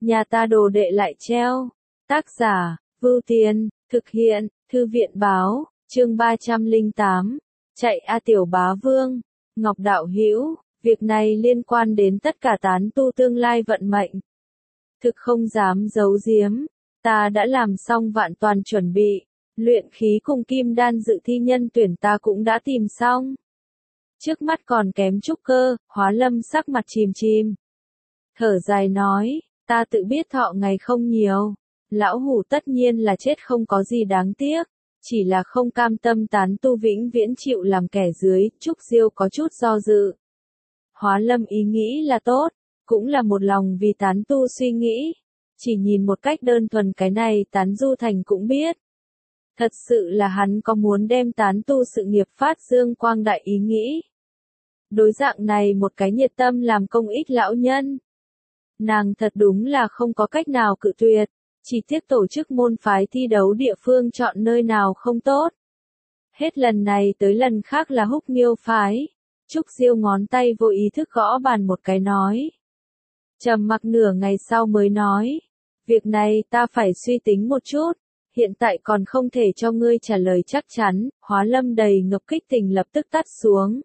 nhà ta đồ đệ lại treo. Tác giả, Vưu Tiên, thực hiện, Thư viện báo, chương 308, chạy a tiểu bá vương, Ngọc đạo hữu, việc này liên quan đến tất cả tán tu tương lai vận mệnh. Thực không dám giấu giếm, ta đã làm xong vạn toàn chuẩn bị, luyện khí cùng kim đan dự thi nhân tuyển ta cũng đã tìm xong. Trước mắt còn kém trúc cơ, Hóa Lâm sắc mặt chìm chìm. Thở dài nói, ta tự biết thọ ngày không nhiều, lão hủ tất nhiên là chết không có gì đáng tiếc, chỉ là không cam tâm tán tu vĩnh viễn chịu làm kẻ dưới, Trúc Diêu có chút do dự. Hóa Lâm ý nghĩ là tốt, cũng là một lòng vì tán tu suy nghĩ, chỉ nhìn một cách đơn thuần cái này tán du thành cũng biết. Thật sự là hắn có muốn đem tán tu sự nghiệp phát dương quang đại ý nghĩ. Đối dạng này một cái nhiệt tâm làm công ích lão nhân. Nàng thật đúng là không có cách nào cự tuyệt, chỉ tiếc tổ chức môn phái thi đấu địa phương chọn nơi nào không tốt. Hết lần này tới lần khác là Húc Nghiêu phái. Trúc Diêu ngón tay vô ý thức gõ bàn một cái nói. Trầm mặc nửa ngày sau mới nói. Việc này ta phải suy tính một chút, hiện tại còn không thể cho ngươi trả lời chắc chắn. Hóa Lâm đầy ngập kích tình lập tức tắt xuống.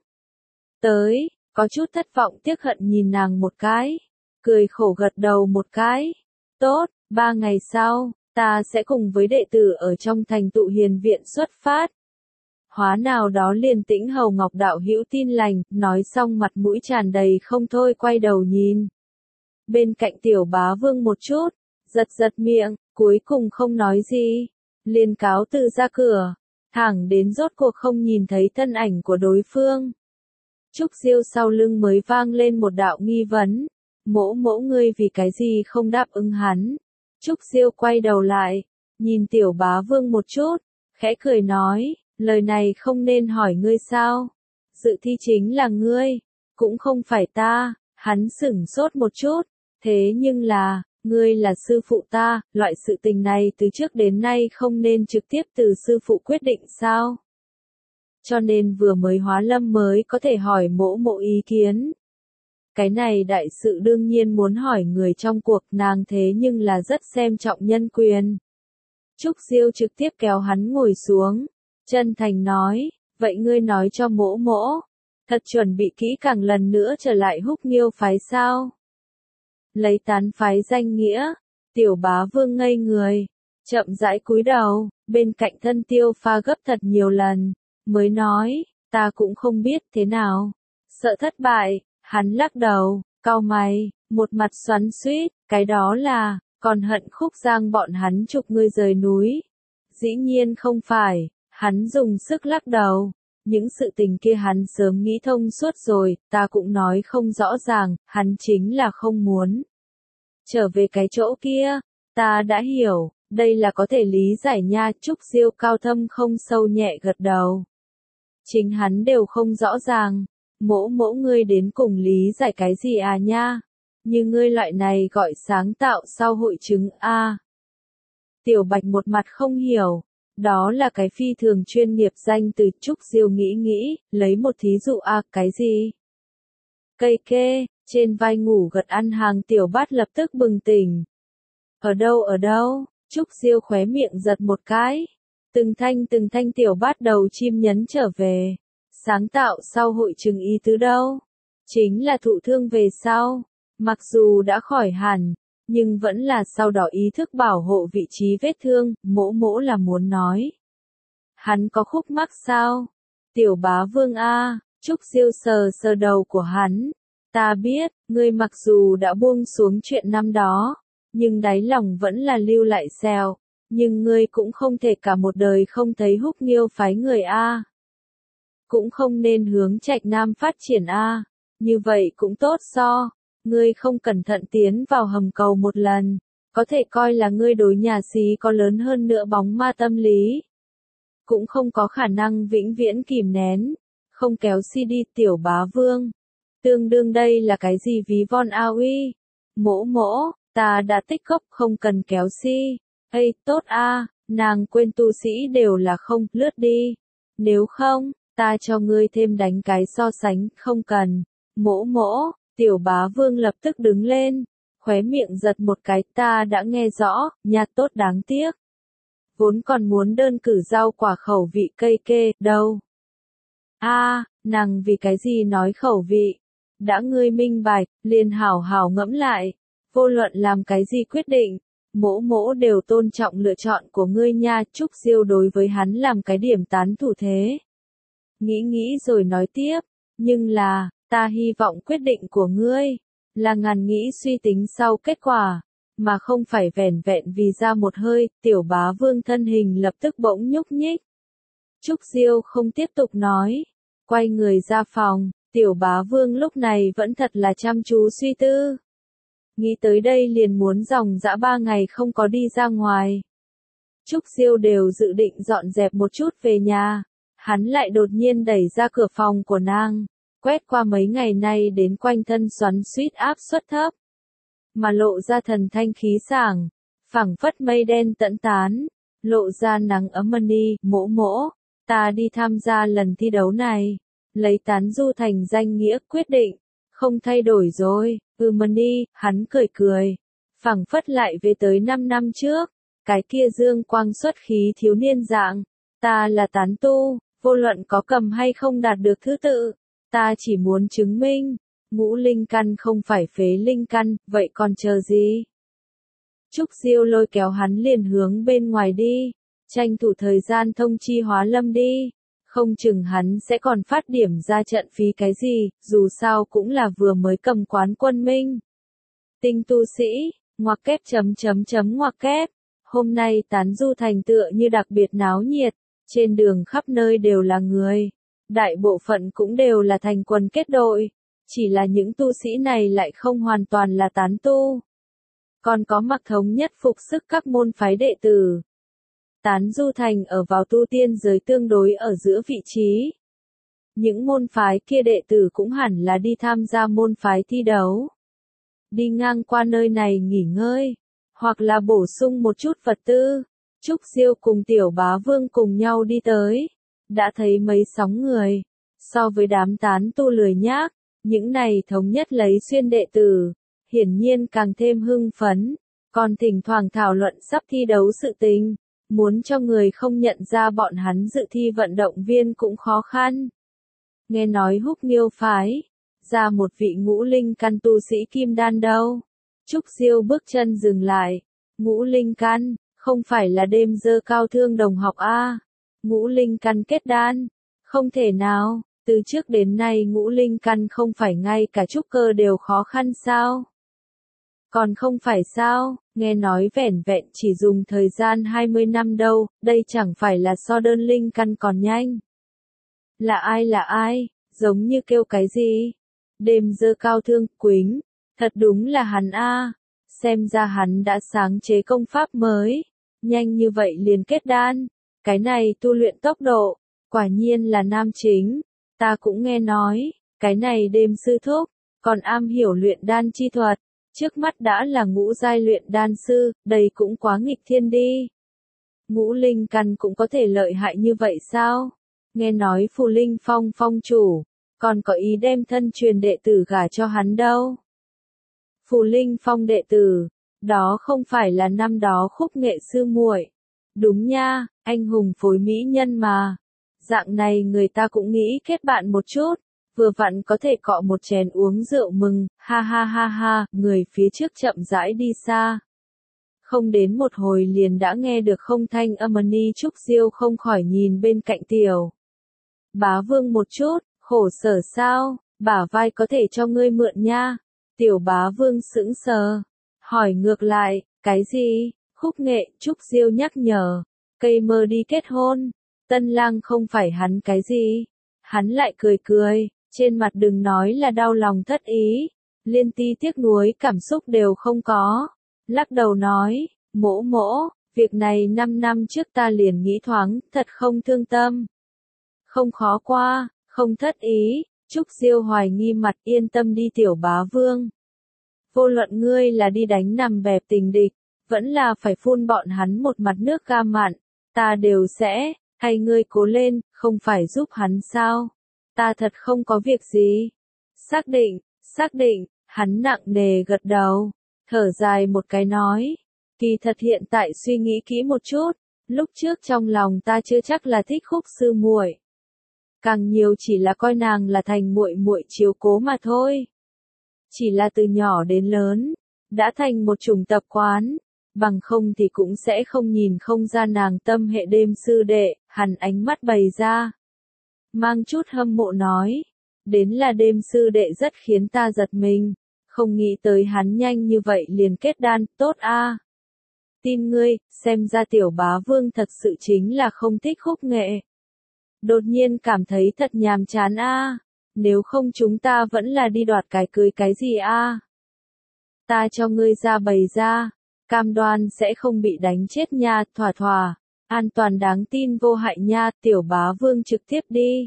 Tới, có chút thất vọng tiếc hận nhìn nàng một cái, cười khổ gật đầu một cái. Tốt, 3 ngày sau, ta sẽ cùng với đệ tử ở trong thành tụ hiền viện xuất phát. Hóa nào đó liền Tĩnh Hầu Ngọc đạo hữu tin lành, nói xong mặt mũi tràn đầy không thôi quay đầu nhìn. Bên cạnh tiểu bá vương một chút, giật giật miệng, cuối cùng không nói gì, liền cáo từ ra cửa, thẳng đến rốt cuộc không nhìn thấy thân ảnh của đối phương. Trúc Diêu sau lưng mới vang lên một đạo nghi vấn, mỗ ngươi vì cái gì không đáp ứng hắn. Trúc Diêu quay đầu lại, nhìn tiểu bá vương một chút, khẽ cười nói, lời này không nên hỏi ngươi sao, dự thi chính là ngươi, cũng không phải ta. Hắn sửng sốt một chút, thế nhưng là, ngươi là sư phụ ta, loại sự tình này từ trước đến nay không nên trực tiếp từ sư phụ quyết định sao? Cho nên vừa mới Hóa Lâm mới có thể hỏi mỗ ý kiến. Cái này đại sự đương nhiên muốn hỏi người trong cuộc, nàng thế nhưng là rất xem trọng nhân quyền. Trúc Diêu trực tiếp kéo hắn ngồi xuống, chân thành nói, vậy ngươi nói cho mỗ, thật chuẩn bị kỹ càng lần nữa trở lại Húc Nghiêu phái sao? Lấy tán phái danh nghĩa, tiểu bá vương ngây người, chậm rãi cúi đầu, bên cạnh thân Tiêu Pha gấp thật nhiều lần, mới nói, ta cũng không biết thế nào. Sợ thất bại, hắn lắc đầu, cau mày, một mặt xoắn xuýt, cái đó là, còn hận Khúc Giang bọn hắn trục ngươi rời núi. Dĩ nhiên không phải, hắn dùng sức lắc đầu. Những sự tình kia hắn sớm nghĩ thông suốt rồi, ta cũng nói không rõ ràng, hắn chính là không muốn. Trở về cái chỗ kia, ta đã hiểu, đây là có thể lý giải nha. Trúc Diêu cao thâm không sâu nhẹ gật đầu. Chính hắn đều không rõ ràng, mỗ ngươi đến cùng lý giải cái gì à nha, như ngươi loại này gọi sáng tạo sau hội chứng a. Tiểu Bạch một mặt không hiểu. Đó là cái phi thường chuyên nghiệp danh từ. Trúc Diêu nghĩ, lấy một thí dụ cái gì? Cây kê, trên vai ngủ gật ăn hàng Tiểu Bát lập tức bừng tỉnh. Ở đâu? Trúc Diêu khóe miệng giật một cái. Từng thanh Tiểu Bát đầu chim nhấn trở về. Sáng tạo sau hội chứng ý tứ đâu? Chính là thụ thương về sau. Mặc dù đã khỏi hẳn, nhưng vẫn là sau đó ý thức bảo hộ vị trí vết thương, mỗ là muốn nói. Hắn có khúc mắc sao? Tiểu bá vương a. Trúc Diêu sờ đầu của hắn. Ta biết, ngươi mặc dù đã buông xuống chuyện năm đó, nhưng đáy lòng vẫn là lưu lại sẹo, nhưng ngươi cũng không thể cả một đời không thấy Húc Nghiêu phái người a. Cũng không nên hướng Trạch Nam phát triển a, như vậy cũng tốt ngươi không cẩn thận tiến vào hầm cầu một lần, có thể coi là ngươi đối nhà xí có lớn hơn nữa bóng ma tâm lý. Cũng không có khả năng vĩnh viễn kìm nén, không kéo CD. Tiểu bá vương. Tương đương đây là cái gì ví von a uy? Mỗ, ta đã tích cốc không cần kéo Ây, tốt a, nàng quên tu sĩ đều là không, lướt đi. Nếu không, ta cho ngươi thêm đánh cái so sánh, không cần. Mỗ, Tiểu bá vương lập tức đứng lên, khóe miệng giật một cái, ta đã nghe rõ, nhà tốt đáng tiếc. Vốn còn muốn đơn cử rau quả khẩu vị cây kê, đâu. Nàng vì cái gì nói khẩu vị? Đã ngươi minh bạch, liền hảo hảo ngẫm lại. Vô luận làm cái gì quyết định, mỗ mỗ đều tôn trọng lựa chọn của ngươi nha. Trúc Diêu đối với hắn làm cái điểm tán thủ thế. Nghĩ rồi nói tiếp, nhưng là, ta hy vọng quyết định của ngươi, là ngàn nghĩ suy tính sau kết quả, mà không phải vẻn vẹn vì ra một hơi. Tiểu Bá Vương thân hình lập tức bỗng nhúc nhích. Trúc Diêu không tiếp tục nói, quay người ra phòng. Tiểu Bá Vương lúc này vẫn thật là chăm chú suy tư. Nghĩ tới đây liền muốn dòng dã 3 ngày không có đi ra ngoài. Trúc Diêu đều dự định dọn dẹp một chút về nhà. Hắn lại đột nhiên đẩy ra cửa phòng của nàng, quét qua mấy ngày nay đến quanh thân xoắn xuýt áp suất thấp, mà lộ ra thần thanh khí sảng, phảng phất mây đen tận tán, lộ ra nắng ấm. Mani, mỗ mỗ, ta đi tham gia lần thi đấu này, lấy tán du thành danh nghĩa, quyết định, không thay đổi rồi. Mani, hắn cười, phảng phất lại về tới 5 năm trước, cái kia dương quang xuất khí thiếu niên dạng. Ta là tán tu, vô luận có cầm hay không đạt được thứ tự, ta chỉ muốn chứng minh, ngũ linh căn không phải phế linh căn, vậy còn chờ gì? Trúc Diêu lôi kéo hắn liền hướng bên ngoài đi, tranh thủ thời gian thông chi Hóa Lâm đi, không chừng hắn sẽ còn phát điểm ra trận phí cái gì, dù sao cũng là vừa mới cầm quán quân minh. Tinh tu sĩ, ngoặc kép ngoặc kép, hôm nay tán du thành tựa như đặc biệt náo nhiệt, trên đường khắp nơi đều là người, đại bộ phận cũng đều là thành quần kết đội, chỉ là những tu sĩ này lại không hoàn toàn là tán tu. Còn có mặc thống nhất phục sức các môn phái đệ tử. Tán du thành ở vào tu tiên giới tương đối ở giữa vị trí. Những môn phái kia đệ tử cũng hẳn là đi tham gia môn phái thi đấu. Đi ngang qua nơi này nghỉ ngơi, hoặc là bổ sung một chút vật tư. Trúc Diêu cùng Tiểu Bá Vương cùng nhau đi tới, đã thấy mấy sóng người. So với đám tán tu lười nhác, những này thống nhất lấy xuyên đệ tử, hiển nhiên càng thêm hưng phấn, còn thỉnh thoảng thảo luận sắp thi đấu sự tình, muốn cho người không nhận ra bọn hắn dự thi vận động viên cũng khó khăn. Nghe nói Húc Nghiêu phái ra một vị ngũ linh căn tu sĩ kim đan đâu. Trúc Diêu bước chân dừng lại. Ngũ linh căn, không phải là đêm dơ cao thương đồng học a? Ngũ linh căn kết đan, không thể nào, từ trước đến nay ngũ linh căn không phải ngay cả trúc cơ đều khó khăn sao? Còn không phải sao, nghe nói vẻn vẹn chỉ dùng thời gian 20 năm đâu, đây chẳng phải là so đơn linh căn còn nhanh. Là ai, giống như kêu cái gì? Đêm dơ cao thương, Quýnh, thật đúng là hắn a, xem ra hắn đã sáng chế công pháp mới, nhanh như vậy liền kết đan, cái này tu luyện tốc độ, quả nhiên là nam chính, ta cũng nghe nói, cái này đêm sư thúc, còn am hiểu luyện đan chi thuật, trước mắt đã là ngũ giai luyện đan sư, đây cũng quá nghịch thiên đi. Ngũ linh căn cũng có thể lợi hại như vậy sao? Nghe nói Phù Linh Phong phong chủ, còn có ý đem thân truyền đệ tử gả cho hắn đâu. Phù Linh Phong đệ tử, đó không phải là năm đó Khúc Nghệ sư muội. Đúng nha, anh hùng phối mỹ nhân mà. Dạng này người ta cũng nghĩ kết bạn một chút, vừa vặn có thể cọ một chén uống rượu mừng, ha ha ha ha, người phía trước chậm rãi đi xa. Không đến một hồi liền đã nghe được không thanh âm. Ni Trúc Diêu không khỏi nhìn bên cạnh Tiểu Bá Vương một chút, khổ sở sao, bả vai có thể cho ngươi mượn nha. Tiểu Bá Vương sững sờ, hỏi ngược lại, cái gì? Khúc Nghệ, Trúc Diêu nhắc nhở, cây mơ đi kết hôn, tân lang không phải hắn cái gì? Hắn lại cười, trên mặt đừng nói là đau lòng thất ý, liên ti tiếc nuối cảm xúc đều không có. Lắc đầu nói, mỗ mỗ, việc này 5 năm trước ta liền nghĩ thoáng, thật không thương tâm. Không khó qua, không thất ý, Trúc Diêu hoài nghi mặt, yên tâm đi Tiểu Bá Vương. Vô luận ngươi là đi đánh nằm bẹp tình địch, vẫn là phải phun bọn hắn một mặt nước ga mặn, ta đều sẽ, hay ngươi cố lên, không phải giúp hắn sao? Ta thật không có việc gì. Xác định, hắn nặng nề gật đầu. thở dài một cái nói, kỳ thật hiện tại suy nghĩ kỹ một chút, lúc trước trong lòng ta chưa chắc là thích Khúc sư muội, càng nhiều chỉ là coi nàng là thành muội muội chiếu cố mà thôi. Chỉ là từ nhỏ đến lớn, đã thành một chủng tập quán, bằng không thì cũng sẽ không nhìn không ra nàng tâm hệ Đêm sư đệ, hắn ánh mắt bày ra. Mang chút hâm mộ nói, đến là Đêm sư đệ rất khiến ta giật mình, không nghĩ tới hắn nhanh như vậy liền kết đan, tốt a. Tin ngươi, xem ra tiểu bá vương thật sự chính là không thích khúc nghệ. Đột nhiên cảm thấy thật nhàm chán a. Nếu không chúng ta vẫn là đi đoạt cái cưới cái gì a? Ta cho ngươi ra bày ra, cam đoan sẽ không bị đánh chết nha, thỏa thỏa, an toàn đáng tin vô hại nha, tiểu bá vương trực tiếp đi.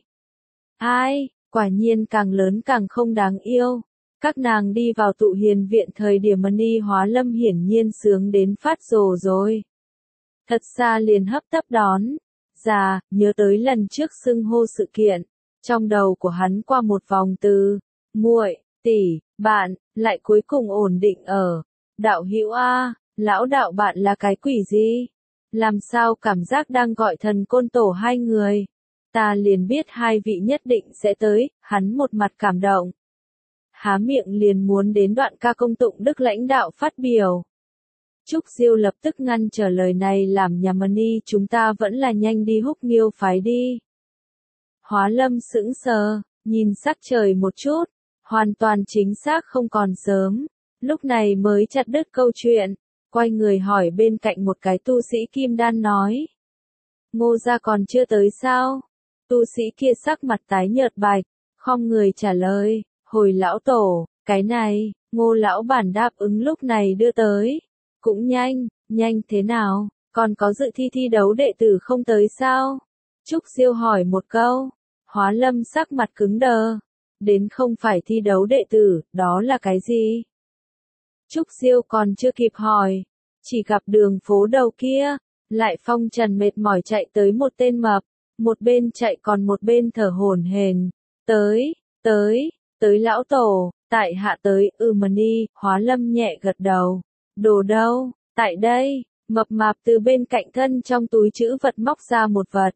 Ai, quả nhiên càng lớn càng không đáng yêu. Các nàng đi vào tụ hiền viện thời điểm Mani Hóa Lâm hiển nhiên sướng đến phát rồ rồi. Thật xa liền hấp tấp đón. Già, nhớ tới lần trước xưng hô sự kiện. Trong đầu của hắn qua một vòng từ muội, tỷ, bạn, lại cuối cùng ổn định ở đạo hữu a, lão đạo bạn là cái quỷ gì? Làm sao cảm giác đang gọi thần côn tổ hai người? Ta liền biết hai vị nhất định sẽ tới, hắn một mặt cảm động. Há miệng liền muốn đến đoạn ca công tụng đức lãnh đạo phát biểu. Trúc Diêu lập tức ngăn trở lời này làm nhà Mani chúng ta vẫn là nhanh đi Húc Nghiêu phái đi. Hóa Lâm sững sờ, nhìn sắc trời một chút, hoàn toàn chính xác không còn sớm, lúc này mới chặt đứt câu chuyện, quay người hỏi bên cạnh một cái tu sĩ kim đan nói. Ngô gia còn chưa tới sao? Tu sĩ kia sắc mặt tái nhợt bạch, khom người trả lời, hồi lão tổ, cái này, Ngô lão bản đáp ứng lúc này đưa tới. Cũng nhanh, nhanh thế nào, còn có dự thi đấu đệ tử không tới sao? Trúc Diêu hỏi một câu. Hóa Lâm sắc mặt cứng đờ. Đến không phải thi đấu đệ tử, đó là cái gì? Trúc Diêu còn chưa kịp hỏi. Chỉ gặp đường phố đầu kia, lại phong trần mệt mỏi chạy tới một tên mập. Một bên chạy còn một bên thở hổn hển. Tới lão tổ, tại hạ tới, Mani, Hóa Lâm nhẹ gật đầu. Đồ đâu, tại đây, mập mạp từ bên cạnh thân trong túi trữ vật móc ra một vật.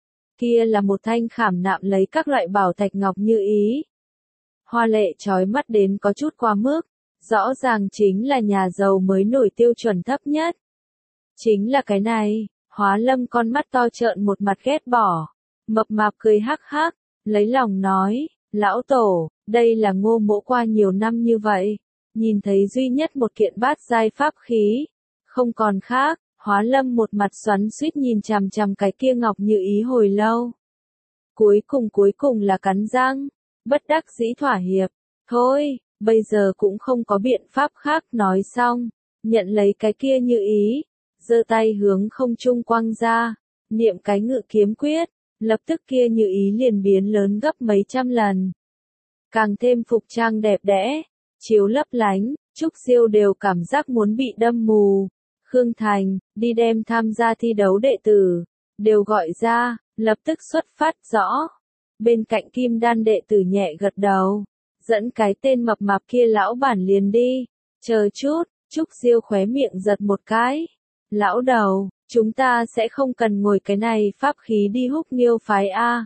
Kia là một thanh khảm nạm lấy các loại bảo thạch ngọc như ý. Hoa lệ chói mắt đến có chút quá mức, rõ ràng chính là nhà giàu mới nổi tiêu chuẩn thấp nhất. Chính là cái này, Hóa Lâm con mắt to trợn một mặt ghét bỏ. Mập mạp cười hắc hắc, lấy lòng nói, lão tổ, đây là Ngô mỗ qua nhiều năm như vậy. Nhìn thấy duy nhất một kiện bát giai pháp khí, không còn khác, Hóa Lâm một mặt xoắn xuýt nhìn chằm chằm cái kia ngọc như ý hồi lâu. Cuối cùng là cắn răng, bất đắc dĩ thỏa hiệp, thôi, bây giờ cũng không có biện pháp khác nói xong, nhận lấy cái kia như ý, giơ tay hướng không trung quăng ra, niệm cái ngự kiếm quyết, lập tức kia như ý liền biến lớn gấp mấy trăm lần. Càng thêm phục trang đẹp đẽ. Chiếu lấp lánh, Trúc Diêu đều cảm giác muốn bị đâm mù. Khương Thành, đi đem tham gia thi đấu đệ tử, đều gọi ra, lập tức xuất phát rõ. Bên cạnh Kim Đan đệ tử nhẹ gật đầu, dẫn cái tên mập mạp kia lão bản liền đi. Chờ chút, Trúc Diêu khóe miệng giật một cái. Lão đầu, chúng ta sẽ không cần ngồi cái này pháp khí đi Húc Nghiêu phái a.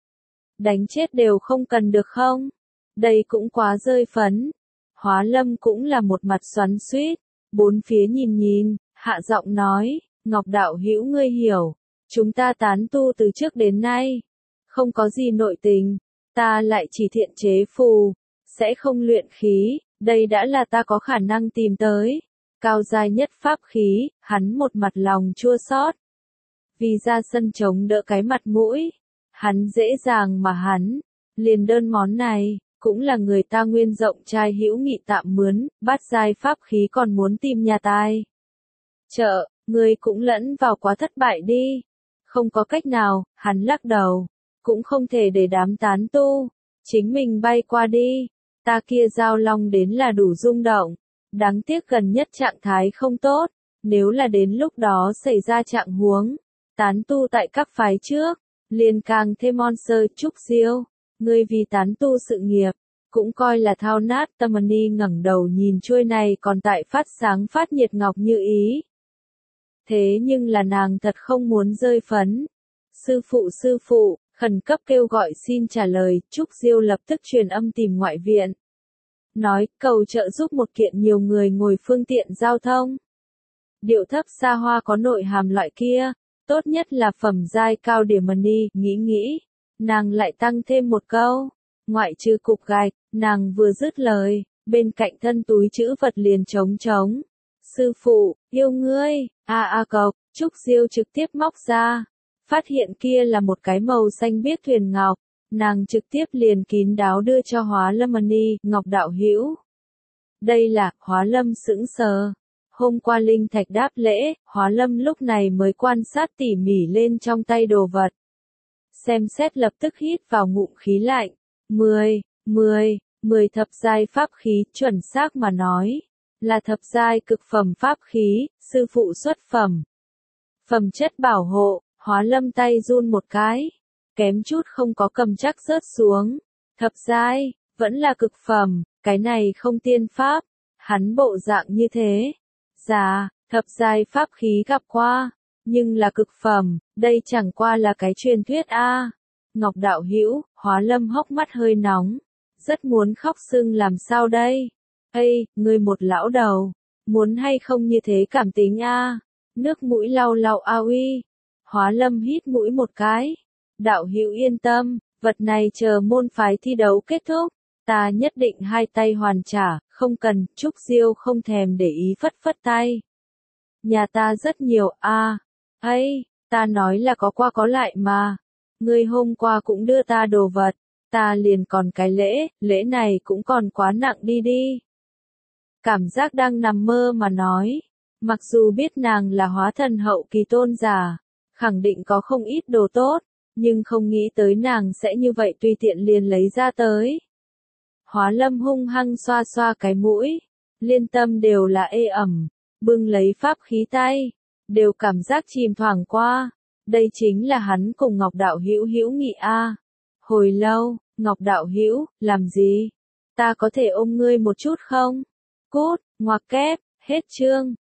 Đánh chết đều không cần được không? Đây cũng quá rơi phấn. Hóa Lâm cũng là một mặt xoắn xuýt, bốn phía nhìn, hạ giọng nói, Ngọc đạo hữu ngươi hiểu, chúng ta tán tu từ trước đến nay, không có gì nội tình, ta lại chỉ thiện chế phù, sẽ không luyện khí, đây đã là ta có khả năng tìm tới, cao giai nhất pháp khí, hắn một mặt lòng chua xót. Vì ra sân chống đỡ cái mặt mũi, hắn dễ dàng mà hắn, liền đơn món này. Cũng là người ta nguyên rộng trai hữu nghị tạm mướn, bát giai pháp khí còn muốn tìm nhà tài. Người cũng lẫn vào quá thất bại đi. Không có cách nào, hắn lắc đầu. Cũng không thể để đám tán tu. Chính mình bay qua đi. Ta kia giao long đến là đủ rung động. Đáng tiếc gần nhất trạng thái không tốt. Nếu là đến lúc đó xảy ra trạng huống. Tán tu tại các phái trước. Liền càng thêm monster Trúc Diêu. Ngươi vì tán tu sự nghiệp, cũng coi là thao nát. Tamani ngẩng đầu nhìn chuôi này còn tại phát sáng phát nhiệt ngọc như ý. Thế nhưng là nàng thật không muốn rơi phấn. Sư phụ, khẩn cấp kêu gọi xin trả lời. Trúc Diêu lập tức truyền âm tìm ngoại viện. Nói, cầu trợ giúp một kiện nhiều người ngồi phương tiện giao thông. Điệu thấp xa hoa có nội hàm loại kia, tốt nhất là phẩm giai cao để money. Nghĩ, nàng lại tăng thêm một câu. Ngoại trừ cục gạch, nàng vừa dứt lời, bên cạnh thân túi chữ vật liền trống trống. Sư phụ, yêu ngươi, cộc, Trúc Diêu trực tiếp móc ra. Phát hiện kia là một cái màu xanh biếc thuyền ngọc, nàng trực tiếp liền kín đáo đưa cho Hóa Lâm money. Ngọc đạo hữu. Đây là, Hóa Lâm sững sờ. Hôm qua linh thạch đáp lễ, Hóa Lâm lúc này mới quan sát tỉ mỉ lên trong tay đồ vật. Xem xét lập tức hít vào ngụm khí lạnh. 10 thập giai pháp khí, chuẩn xác mà nói. Là thập giai cực phẩm pháp khí, sư phụ xuất phẩm. Phẩm chất bảo hộ, Hóa Lâm tay run một cái. Kém chút không có cầm chắc rớt xuống. Thập giai, vẫn là cực phẩm, cái này không tiên pháp. Hắn bộ dạng như thế. Dạ, thập giai pháp khí gặp qua, nhưng là cực phẩm, đây chẳng qua là cái truyền thuyết a. Ngọc đạo hữu, Hóa Lâm hốc mắt hơi nóng, rất muốn khóc sưng làm sao đây? Ây, ngươi một lão đầu, muốn hay không như thế cảm tính a? Nước mũi lau lau a uy. Hóa Lâm hít mũi một cái. Đạo hữu yên tâm, vật này chờ môn phái thi đấu kết thúc, ta nhất định hai tay hoàn trả, không cần. Trúc Diêu không thèm để ý phất phất tay. Nhà ta rất nhiều ấy, ta nói là có qua có lại mà. Ngươi hôm qua cũng đưa ta đồ vật, ta liền còn cái lễ này cũng còn quá nặng đi. Cảm giác đang nằm mơ mà nói. Mặc dù biết nàng là hóa thần hậu kỳ tôn giả, khẳng định có không ít đồ tốt, nhưng không nghĩ tới nàng sẽ như vậy tùy tiện liền lấy ra tới. Hóa Lâm hung hăng xoa xoa cái mũi, liên tâm đều là ê ẩm, bưng lấy pháp khí tay, đều cảm giác chìm thoảng qua. Đây chính là hắn cùng Ngọc đạo hữu hữu nghị a. Hồi lâu, Ngọc đạo hữu, làm gì? Ta có thể ôm ngươi một chút không? Cút, ngoặc kép, hết chương.